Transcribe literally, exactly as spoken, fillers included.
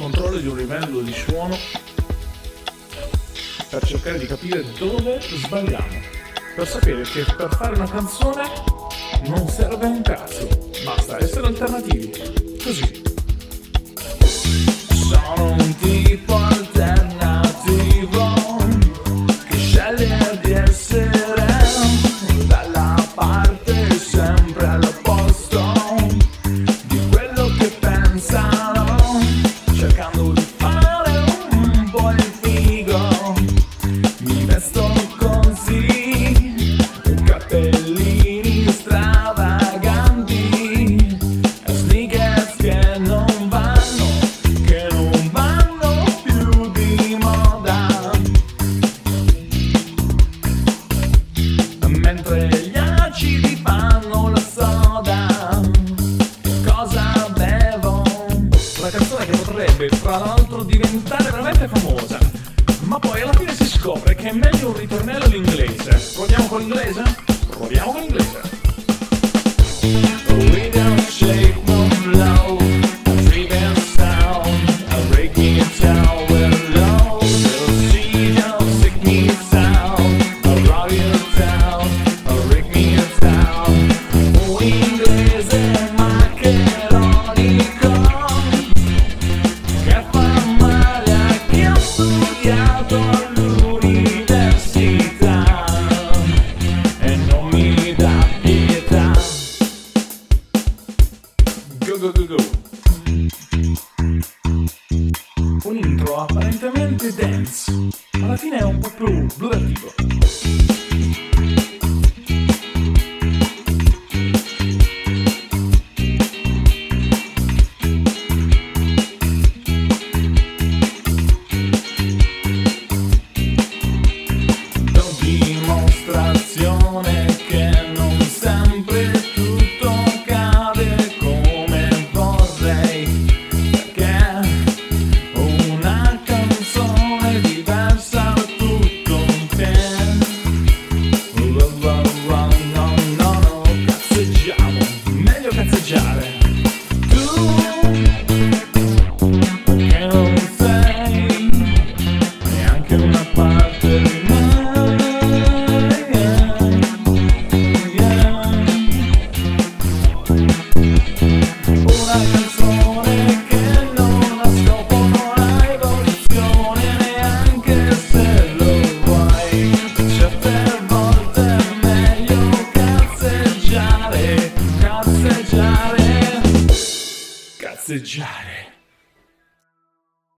controllo di un livello di suono per cercare di capire dove sbagliamo, per sapere che per fare una canzone non serve un cazzo, basta essere alternativi, così. Sono un tipo alternativo che sceglie di essere dalla parte sempre all'opposto di quello che pensano, cercando di fare un po' il figo. Mi vesto così, cappellini stravaganti, sneakers che non vanno, che non vanno più di moda, mentre gli acidi fanno la soda. Cosa bevo? Una canzone che potrebbe tra l'altro diventare veramente famosa, ma poi alla fine si scopre che è meglio un ritornello in inglese. Proviamo con l'inglese? Proviamo con l'inglese. We don't shake from low, a trivial sound, a breaking it down with low. Little see, don't sick me sound, a rock it down, a break me down. Un inglese maccheronico che fa male a chi ha studiato all'università e non mi dà pietà. Go go go go. Un intro apparentemente dance, alla fine è un po' più blu dal tipo.